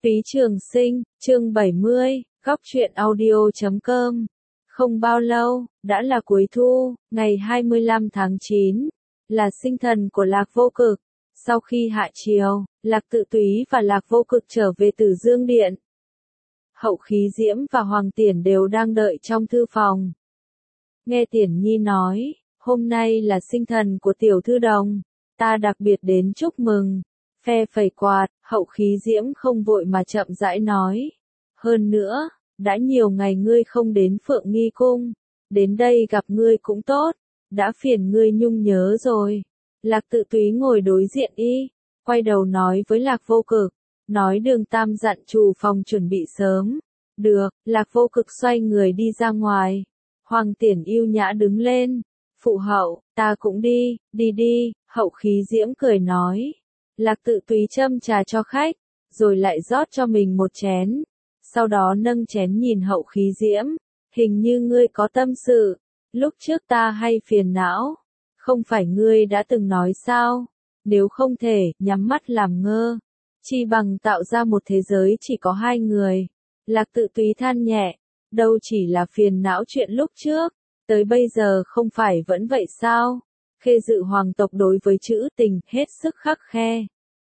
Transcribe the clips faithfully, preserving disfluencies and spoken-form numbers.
Phí Trường Sinh, chương bảy mươi, góc truyện audio chấm com. Không bao lâu, đã là cuối thu, ngày hai mươi lăm tháng chín, là sinh thần của Lạc Vô Cực. Sau khi hạ chiều, Lạc Tự Túy và Lạc Vô Cực trở về Tử Dương Điện. Hậu Khí Diễm và Hoàng Tiển đều đang đợi trong thư phòng. Nghe Tiển Nhi nói, hôm nay là sinh thần của Tiểu Thư Đồng, ta đặc biệt đến chúc mừng. Phe phẩy quạt, Hậu Khí Diễm không vội mà chậm rãi nói. Hơn nữa, đã nhiều ngày ngươi không đến Phượng Nghi Cung, đến đây gặp ngươi cũng tốt, đã phiền ngươi nhung nhớ rồi. Lạc Tự Túy ngồi đối diện y, quay đầu nói với Lạc Vô Cực, nói Đường Tam dặn chủ phòng chuẩn bị sớm. Được, Lạc Vô Cực xoay người đi ra ngoài. Hoàng Tiển yêu nhã đứng lên. Phụ hậu, ta cũng đi, đi đi, Hậu Khí Diễm cười nói. Lạc Tự Túy châm trà cho khách, rồi lại rót cho mình một chén. Sau đó nâng chén nhìn Hậu Khí Diễm, hình như ngươi có tâm sự, lúc trước ta hay phiền não, không phải ngươi đã từng nói sao, nếu không thể, nhắm mắt làm ngơ, chi bằng tạo ra một thế giới chỉ có hai người. Lạc Tự Túy than nhẹ, đâu chỉ là phiền não chuyện lúc trước, tới bây giờ không phải vẫn vậy sao? Khê Dự hoàng tộc đối với chữ tình hết sức khắc khe.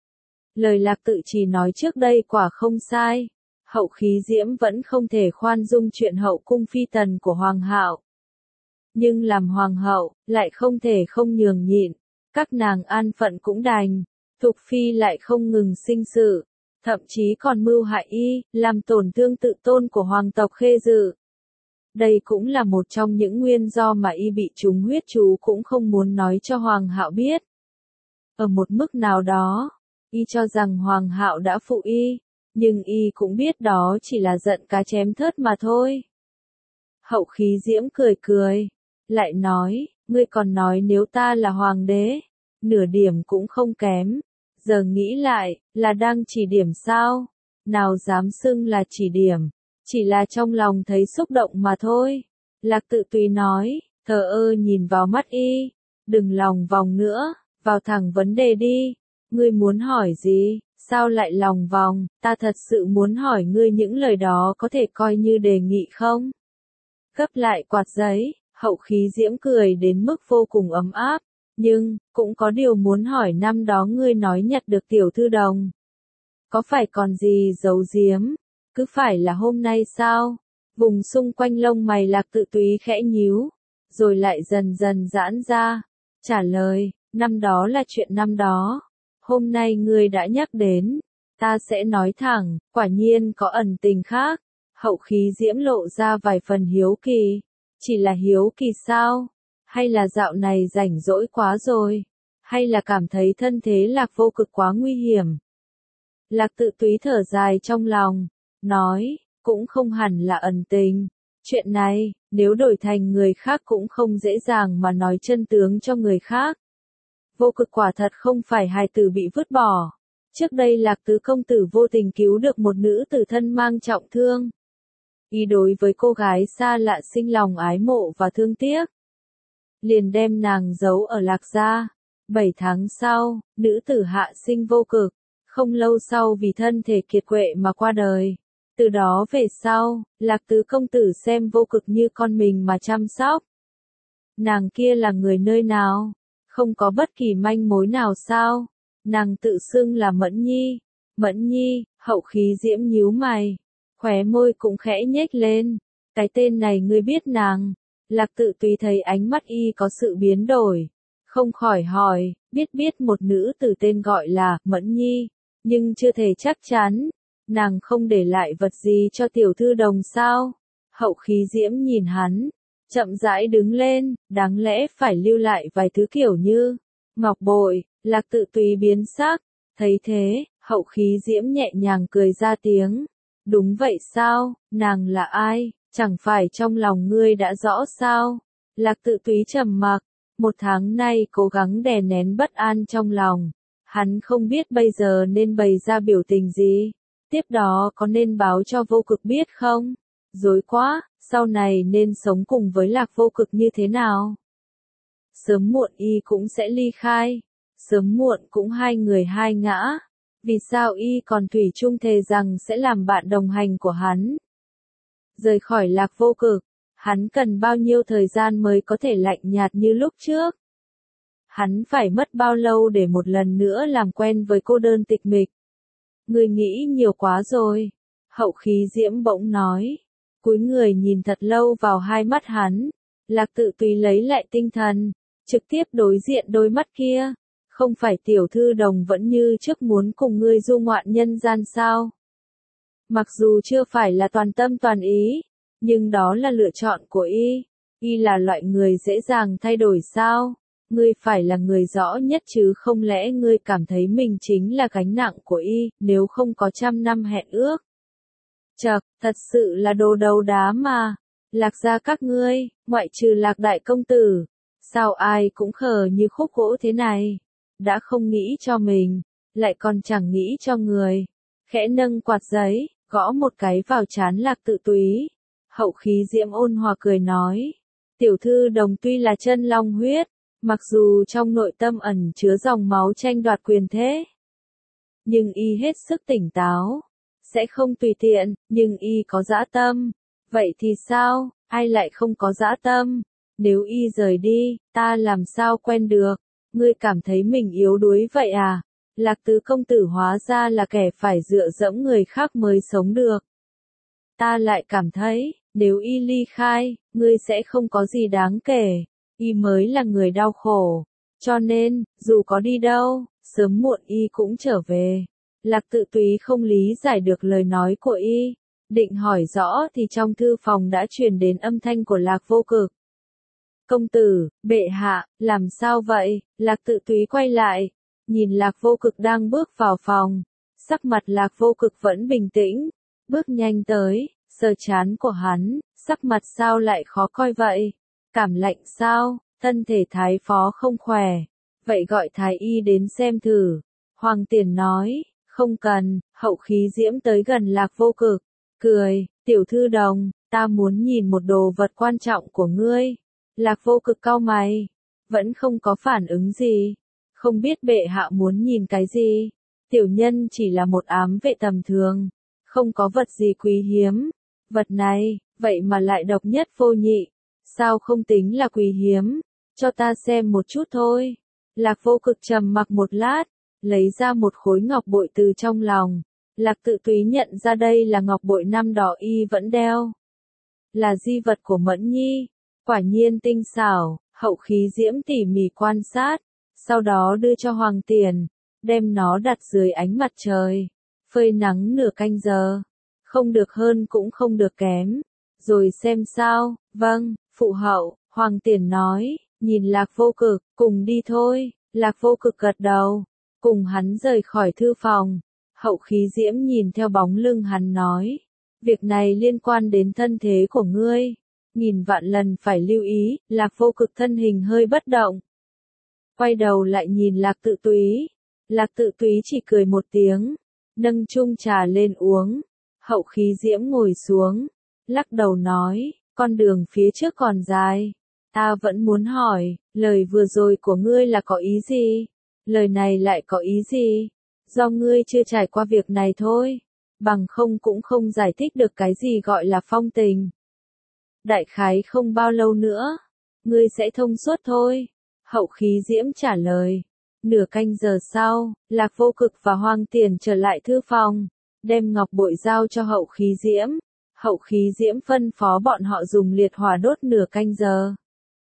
Lời Lạc Tự Trì nói trước đây quả không sai. Hậu Khí Diễm vẫn không thể khoan dung chuyện hậu cung phi tần của Hoàng hậu. Nhưng làm hoàng hậu, lại không thể không nhường nhịn. Các nàng an phận cũng đành. Thục phi lại không ngừng sinh sự. Thậm chí còn mưu hại y, làm tổn thương tự tôn của hoàng tộc Khê Dự. Đây cũng là một trong những nguyên do mà y bị trúng huyết chú cũng không muốn nói cho Hoàng hậu biết. Ở một mức nào đó, y cho rằng Hoàng hậu đã phụ y, nhưng y cũng biết đó chỉ là giận cá chém thớt mà thôi. Hậu Khí Diễm cười cười, lại nói, ngươi còn nói nếu ta là hoàng đế, nửa điểm cũng không kém, giờ nghĩ lại, là đang chỉ điểm sao, nào dám xưng là chỉ điểm. Chỉ là trong lòng thấy xúc động mà thôi. Lạc Tự Túy nói, thờ ơ nhìn vào mắt y, đừng lòng vòng nữa, vào thẳng vấn đề đi. Ngươi muốn hỏi gì, sao lại lòng vòng, ta thật sự muốn hỏi ngươi những lời đó có thể coi như đề nghị không? Gấp lại quạt giấy, Hậu Khí Diễm cười đến mức vô cùng ấm áp, nhưng, cũng có điều muốn hỏi năm đó ngươi nói nhặt được Tiểu Thư Đồng. Có phải còn gì giấu giếm? Cứ phải là hôm nay sao? Vùng xung quanh lông mày Lạc Tự Túy khẽ nhíu, rồi lại dần dần giãn ra. Trả lời, năm đó là chuyện năm đó. Hôm nay ngươi đã nhắc đến, ta sẽ nói thẳng, quả nhiên có ẩn tình khác. Hậu Khí Diễm lộ ra vài phần hiếu kỳ. Chỉ là hiếu kỳ sao? Hay là dạo này rảnh rỗi quá rồi? Hay là cảm thấy thân thế Lạc Vô Cực quá nguy hiểm? Lạc Tự Túy thở dài trong lòng. Nói, cũng không hẳn là ẩn tình. Chuyện này, nếu đổi thành người khác cũng không dễ dàng mà nói chân tướng cho người khác. Vô Cực quả thật không phải hài tử bị vứt bỏ. Trước đây Lạc Tứ công tử vô tình cứu được một nữ tử thân mang trọng thương. Y đối với cô gái xa lạ sinh lòng ái mộ và thương tiếc. Liền đem nàng giấu ở Lạc gia. Bảy tháng sau, nữ tử hạ sinh Vô Cực. Không lâu sau vì thân thể kiệt quệ mà qua đời. Từ đó về sau, Lạc Tứ công tử xem Vô Cực như con mình mà chăm sóc. Nàng kia là người nơi nào? Không có bất kỳ manh mối nào sao? Nàng tự xưng là Mẫn Nhi. Mẫn Nhi, Hậu Khí Diễm nhíu mày. Khóe môi cũng khẽ nhếch lên. Cái tên này ngươi biết nàng. Lạc Tự Túy thấy ánh mắt y có sự biến đổi. Không khỏi hỏi, biết biết một nữ tử tên gọi là Mẫn Nhi. Nhưng chưa thể chắc chắn. Nàng không để lại vật gì cho Tiểu Thư Đồng sao? Hậu Khí Diễm nhìn hắn, chậm rãi đứng lên, đáng lẽ phải lưu lại vài thứ kiểu như ngọc bội. Lạc Tự Túy biến sắc, thấy thế, Hậu Khí Diễm nhẹ nhàng cười ra tiếng. Đúng vậy sao, nàng là ai, chẳng phải trong lòng ngươi đã rõ sao? Lạc Tự Túy trầm mặc, một tháng nay cố gắng đè nén bất an trong lòng. Hắn không biết bây giờ nên bày ra biểu tình gì. Tiếp đó có nên báo cho Vô Cực biết không? Rối quá, sau này nên sống cùng với Lạc Vô Cực như thế nào? Sớm muộn y cũng sẽ ly khai. Sớm muộn cũng hai người hai ngã. Vì sao y còn thủy chung thề rằng sẽ làm bạn đồng hành của hắn? Rời khỏi Lạc Vô Cực, hắn cần bao nhiêu thời gian mới có thể lạnh nhạt như lúc trước? Hắn phải mất bao lâu để một lần nữa làm quen với cô đơn tịch mịch? Ngươi nghĩ nhiều quá rồi. Hậu Khí Diễm bỗng nói. Cúi người nhìn thật lâu vào hai mắt hắn. Lạc Tự Túy lấy lại tinh thần, trực tiếp đối diện đôi mắt kia. Không phải tiểu thư đồng vẫn như trước muốn cùng ngươi du ngoạn nhân gian sao? Mặc dù chưa phải là toàn tâm toàn ý, nhưng đó là lựa chọn của y. Y là loại người dễ dàng thay đổi sao? Ngươi phải là người rõ nhất chứ không lẽ ngươi cảm thấy mình chính là gánh nặng của y, nếu không có trăm năm hẹn ước. Chậc, thật sự là đồ đầu đá mà. Lạc gia các ngươi, ngoại trừ Lạc đại công tử, sao ai cũng khờ như khúc gỗ thế này? Đã không nghĩ cho mình, lại còn chẳng nghĩ cho người. Khẽ nâng quạt giấy, gõ một cái vào trán Lạc Tự Túy. Hậu Khí Diễm ôn hòa cười nói. Tiểu thư đồng tuy là chân long huyết, mặc dù trong nội tâm ẩn chứa dòng máu tranh đoạt quyền thế, nhưng y hết sức tỉnh táo, sẽ không tùy tiện, nhưng y có dã tâm. Vậy thì sao, ai lại không có dã tâm? Nếu y rời đi, ta làm sao quen được? Ngươi cảm thấy mình yếu đuối vậy à? Lạc tứ công tử hóa ra là kẻ phải dựa dẫm người khác mới sống được. Ta lại cảm thấy, nếu y ly khai, ngươi sẽ không có gì đáng kể. Y mới là người đau khổ. Cho nên, dù có đi đâu, sớm muộn y cũng trở về. Lạc Tự Túy không lý giải được lời nói của y. Định hỏi rõ thì trong thư phòng đã truyền đến âm thanh của Lạc Vô Cực. Công tử, bệ hạ, làm sao vậy? Lạc Tự Túy quay lại, nhìn Lạc Vô Cực đang bước vào phòng. Sắc mặt Lạc Vô Cực vẫn bình tĩnh, bước nhanh tới, sờ trán của hắn, sắc mặt sao lại khó coi vậy? Cảm lạnh sao? Thân thể thái phó không khỏe. Vậy gọi thái y đến xem thử. Hoàng Tiền nói, không cần. Hậu Khí Diễm tới gần Lạc Vô Cực, cười, tiểu thư đồng, ta muốn nhìn một đồ vật quan trọng của ngươi. Lạc Vô Cực cau mày, vẫn không có phản ứng gì. Không biết bệ hạ muốn nhìn cái gì? Tiểu nhân chỉ là một ám vệ tầm thường, không có vật gì quý hiếm. Vật này, vậy mà lại độc nhất vô nhị. Sao không tính là quý hiếm? Cho ta xem một chút thôi. Lạc Vô Cực trầm mặc một lát, lấy ra một khối ngọc bội từ trong lòng. Lạc Tự Túy nhận ra đây là ngọc bội năm đó y vẫn đeo. Là di vật của Mẫn Nhi. Quả nhiên tinh xảo. Hậu Khí Diễm tỉ mỉ quan sát, sau đó đưa cho Hoàng Tiền, đem nó đặt dưới ánh mặt trời, phơi nắng nửa canh giờ. Không được hơn cũng không được kém. Rồi xem sao? Vâng, phụ hậu. Hoàng Tiền nói, nhìn Lạc Vô Cực, cùng đi thôi. Lạc Vô Cực gật đầu, cùng hắn rời khỏi thư phòng. Hậu Khí Diễm nhìn theo bóng lưng hắn nói, việc này liên quan đến thân thế của ngươi, nghìn vạn lần phải lưu ý. Lạc Vô Cực thân hình hơi bất động, quay đầu lại nhìn Lạc Tự Túy. Lạc Tự Túy chỉ cười một tiếng, nâng chung trà lên uống. Hậu Khí Diễm ngồi xuống, lắc đầu nói, con đường phía trước còn dài. Ta vẫn muốn hỏi, lời vừa rồi của ngươi là có ý gì? Lời này lại có ý gì? Do ngươi chưa trải qua việc này thôi. Bằng không cũng không giải thích được cái gì gọi là phong tình. Đại khái không bao lâu nữa, ngươi sẽ thông suốt thôi. Hậu Khí Diễm trả lời. Nửa canh giờ sau, Lạc Vô Cực và Hoàng Tiền trở lại thư phòng, đem ngọc bội giao cho Hậu Khí Diễm. Hậu Khí Diễm phân phó bọn họ dùng liệt hỏa đốt nửa canh giờ.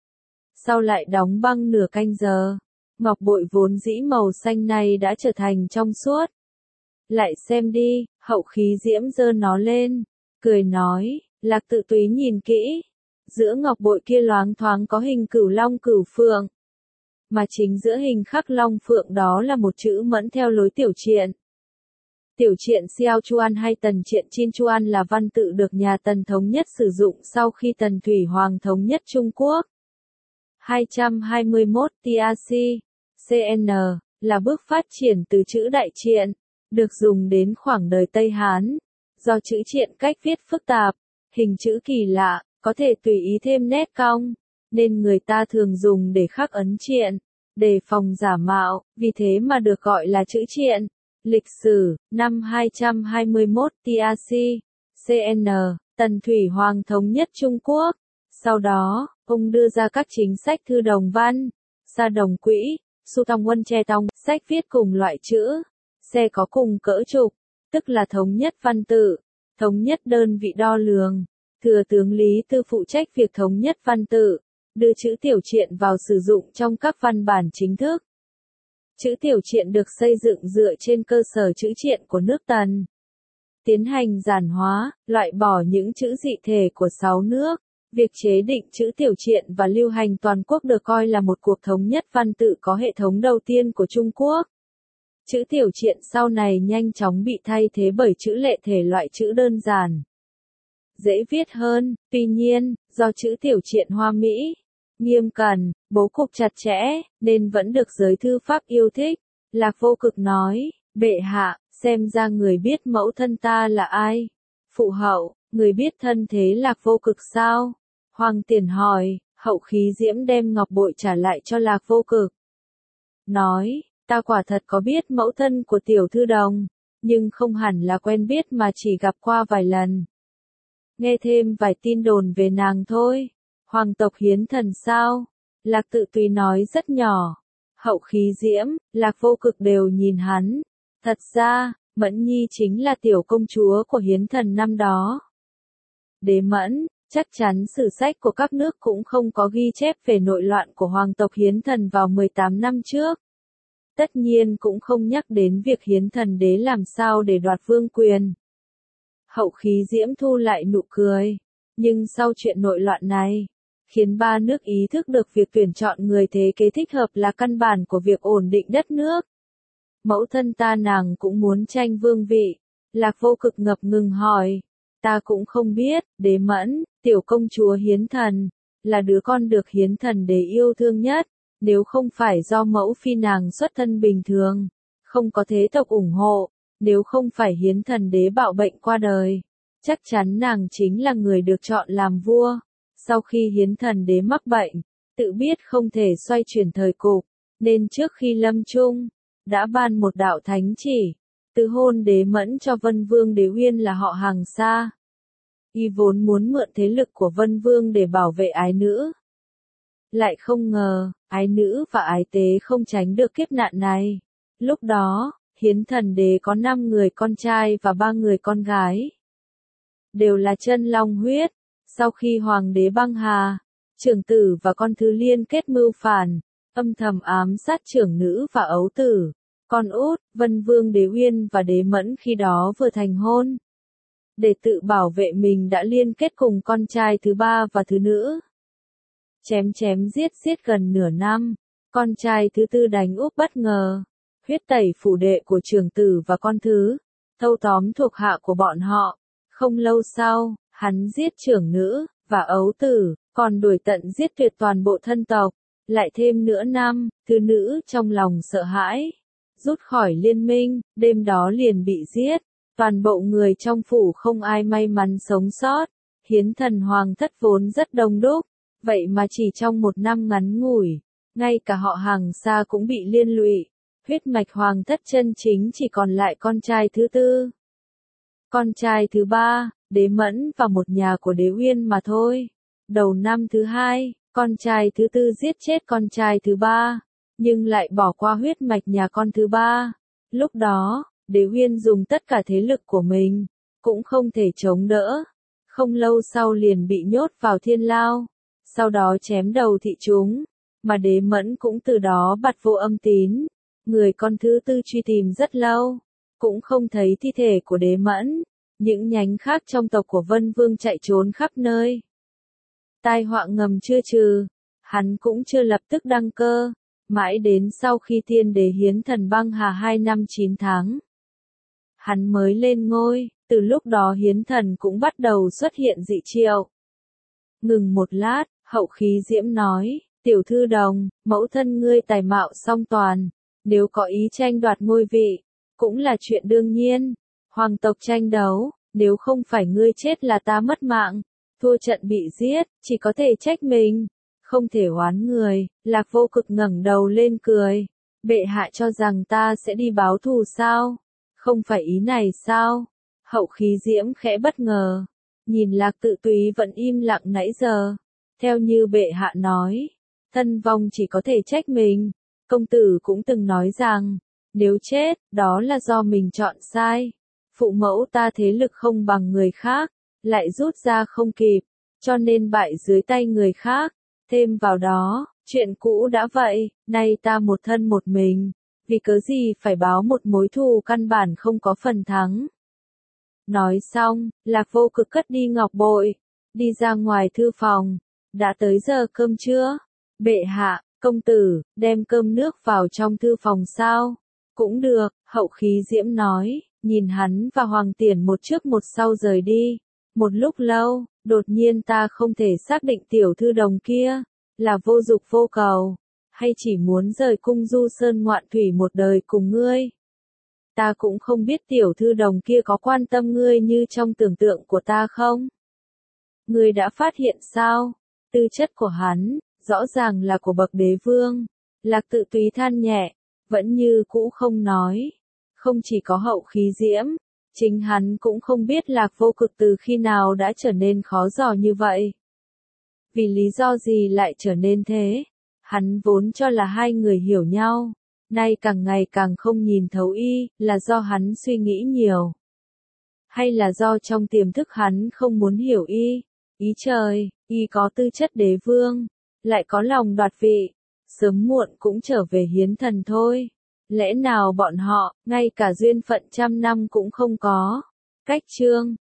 Sau lại đóng băng nửa canh giờ. Ngọc bội vốn dĩ màu xanh này đã trở thành trong suốt. Lại xem đi. Hậu Khí Diễm giơ nó lên, cười nói. Lạc Tự Túy nhìn kỹ, giữa ngọc bội kia loáng thoáng có hình cửu long cửu phượng, mà chính giữa hình khắc long phượng đó là một chữ Mẫn theo lối tiểu triện. Tiểu triện Xiao Chuan hay Tần triện Chin Chuan là văn tự được nhà Tần thống nhất sử dụng sau khi Tần Thủy Hoàng thống nhất Trung Quốc. hai trăm hai mươi mốt T A C, C N, là bước phát triển từ chữ đại triện, được dùng đến khoảng đời Tây Hán. Do chữ triện cách viết phức tạp, hình chữ kỳ lạ, có thể tùy ý thêm nét cong, nên người ta thường dùng để khắc ấn triện, đề phòng giả mạo, vì thế mà được gọi là chữ triện. Lịch sử, năm hai trăm hai mươi mốt tê a xê, xê en, Tần Thủy Hoàng thống nhất Trung Quốc. Sau đó, ông đưa ra các chính sách thư đồng văn, sa đồng quỹ, su tòng quân che tòng, sách viết cùng loại chữ, xe có cùng cỡ trục, tức là thống nhất văn tự, thống nhất đơn vị đo lường. Thừa tướng Lý Tư phụ trách việc thống nhất văn tự, đưa chữ tiểu triện vào sử dụng trong các văn bản chính thức. Chữ tiểu triện được xây dựng dựa trên cơ sở chữ triện của nước Tần. Tiến hành giản hóa, loại bỏ những chữ dị thể của sáu nước. Việc chế định chữ tiểu triện và lưu hành toàn quốc được coi là một cuộc thống nhất văn tự có hệ thống đầu tiên của Trung Quốc. Chữ tiểu triện sau này nhanh chóng bị thay thế bởi chữ lệ thể, loại chữ đơn giản, dễ viết hơn. Tuy nhiên, do chữ tiểu triện Hoa Mỹ nghiêm cẩn, bố cục chặt chẽ, nên vẫn được giới thư pháp yêu thích. Lạc Vô Cực nói, bệ hạ, xem ra người biết mẫu thân ta là ai. Phụ hậu, người biết thân thế Lạc Vô Cực sao? Hoàng Tiền hỏi. Hậu Khí Diễm đem ngọc bội trả lại cho Lạc Vô Cực. Nói, ta quả thật có biết mẫu thân của tiểu thư đồng, nhưng không hẳn là quen biết mà chỉ gặp qua vài lần. Nghe thêm vài tin đồn về nàng thôi. Hoàng tộc Hiến Thần sao? Lạc Tự Tùy nói rất nhỏ. Hậu Khí Diễm, Lạc Vô Cực đều nhìn hắn. Thật ra, Mẫn Nhi chính là tiểu công chúa của Hiến Thần năm đó. Đế Mẫn, chắc chắn sử sách của các nước cũng không có ghi chép về nội loạn của hoàng tộc Hiến Thần vào mười tám năm trước. Tất nhiên cũng không nhắc đến việc Hiến Thần đế làm sao để đoạt vương quyền. Hậu Khí Diễm thu lại nụ cười. Nhưng sau chuyện nội loạn này, khiến ba nước ý thức được việc tuyển chọn người thế kế thích hợp là căn bản của việc ổn định đất nước. Mẫu thân ta nàng cũng muốn tranh vương vị. Lạc Vô Cực ngập ngừng hỏi. Ta cũng không biết. Đế Mẫn, tiểu công chúa Hiến Thần, là đứa con được Hiến Thần đế yêu thương nhất. Nếu không phải do mẫu phi nàng xuất thân bình thường, không có thế tộc ủng hộ, nếu không phải Hiến Thần đế bạo bệnh qua đời, chắc chắn nàng chính là người được chọn làm vua. Sau khi Hiến Thần đế mắc bệnh, tự biết không thể xoay chuyển thời cục, nên trước khi lâm chung, đã ban một đạo thánh chỉ, từ hôn Đế Mẫn cho Vân Vương Đế Uyên là họ hàng xa. Y vốn muốn mượn thế lực của Vân Vương để bảo vệ ái nữ. Lại không ngờ, ái nữ và ái tế không tránh được kiếp nạn này. Lúc đó, Hiến Thần đế có năm người con trai và ba người con gái. Đều là chân long huyết. Sau khi Hoàng đế băng hà, trưởng tử và con thứ liên kết mưu phản, âm thầm ám sát trưởng nữ và ấu tử. Con út, Vân Vương Đế Uyên và Đế Mẫn khi đó vừa thành hôn. Để tự bảo vệ mình đã liên kết cùng con trai thứ ba và thứ nữ. Chém chém giết giết gần nửa năm, con trai thứ tư đánh úp bất ngờ, huyết tẩy phủ đệ của trưởng tử và con thứ, thâu tóm thuộc hạ của bọn họ. Không lâu sau, hắn giết trưởng nữ và ấu tử, còn đuổi tận giết tuyệt toàn bộ thân tộc. Lại thêm nửa năm, thứ nữ trong lòng sợ hãi, rút khỏi liên minh, đêm đó liền bị giết. Toàn bộ người trong phủ không ai may mắn sống sót. Hiến Thần hoàng thất vốn rất đông đúc, vậy mà chỉ trong một năm ngắn ngủi, ngay cả họ hàng xa cũng bị liên lụy. Huyết mạch hoàng thất chân chính chỉ còn lại con trai thứ tư, con trai thứ ba, Đế Mẫn và một nhà của Đế Uyên mà thôi. Đầu năm thứ hai, con trai thứ tư giết chết con trai thứ ba, nhưng lại bỏ qua huyết mạch nhà con thứ ba. Lúc đó, Đế Uyên dùng tất cả thế lực của mình, cũng không thể chống đỡ. Không lâu sau liền bị nhốt vào thiên lao, sau đó chém đầu thị chúng, mà Đế Mẫn cũng từ đó bặt vô âm tín. Người con thứ tư truy tìm rất lâu, cũng không thấy thi thể của Đế Mẫn. Những nhánh khác trong tộc của Vân Vương chạy trốn khắp nơi. Tai họa ngầm chưa trừ, hắn cũng chưa lập tức đăng cơ, mãi đến sau khi Thiên Đế Hiến Thần băng hà hai năm chín tháng. Hắn mới lên ngôi, từ lúc đó Hiến Thần cũng bắt đầu xuất hiện dị triệu. Ngừng một lát, Hậu Khí Diễm nói, tiểu thư đồng, mẫu thân ngươi tài mạo song toàn, nếu có ý tranh đoạt ngôi vị, cũng là chuyện đương nhiên. Hoàng tộc tranh đấu, nếu không phải ngươi chết là ta mất mạng, thua trận bị giết, chỉ có thể trách mình, không thể oán người. Lạc Vô Cực ngẩng đầu lên cười, bệ hạ cho rằng ta sẽ đi báo thù sao? Không phải ý này sao? Hậu khí diễm khẽ bất ngờ. Nhìn Lạc Tự Túy vẫn im lặng nãy giờ. Theo như bệ hạ nói, thân vong chỉ có thể trách mình. Công tử cũng từng nói rằng, nếu chết, đó là do mình chọn sai. Phụ mẫu ta thế lực không bằng người khác, lại rút ra không kịp, cho nên bại dưới tay người khác. Thêm vào đó, chuyện cũ đã vậy, nay ta một thân một mình, vì cớ gì phải báo một mối thù căn bản không có phần thắng. Nói xong, Lạc Vô Cực cất đi ngọc bội, đi ra ngoài thư phòng. Đã tới giờ cơm trưa. Bệ hạ, công tử, đem cơm nước vào trong thư phòng sao? Cũng được, hậu khí diễm nói, nhìn hắn và Hoàng Tiển một trước một sau rời đi. Một lúc lâu, đột nhiên ta không thể xác định tiểu thư đồng kia, là vô dục vô cầu, hay chỉ muốn rời cung du sơn ngoạn thủy một đời cùng ngươi. Ta cũng không biết tiểu thư đồng kia có quan tâm ngươi như trong tưởng tượng của ta không? Ngươi đã phát hiện sao? Tư chất của hắn, rõ ràng là của bậc đế vương. Lạc Tự Túy than nhẹ, vẫn như cũ không nói. Không chỉ có hậu khí diễm, chính hắn cũng không biết Lạc Vô Cực từ khi nào đã trở nên khó dò như vậy. Vì lý do gì lại trở nên thế? Hắn vốn cho là hai người hiểu nhau, nay càng ngày càng không nhìn thấu y, là do hắn suy nghĩ nhiều. Hay là do trong tiềm thức hắn không muốn hiểu y? Ý trời, y có tư chất đế vương, lại có lòng đoạt vị, sớm muộn cũng trở về hiến thần thôi. Lẽ nào bọn họ, ngay cả duyên phận trăm năm cũng không có? Cách chương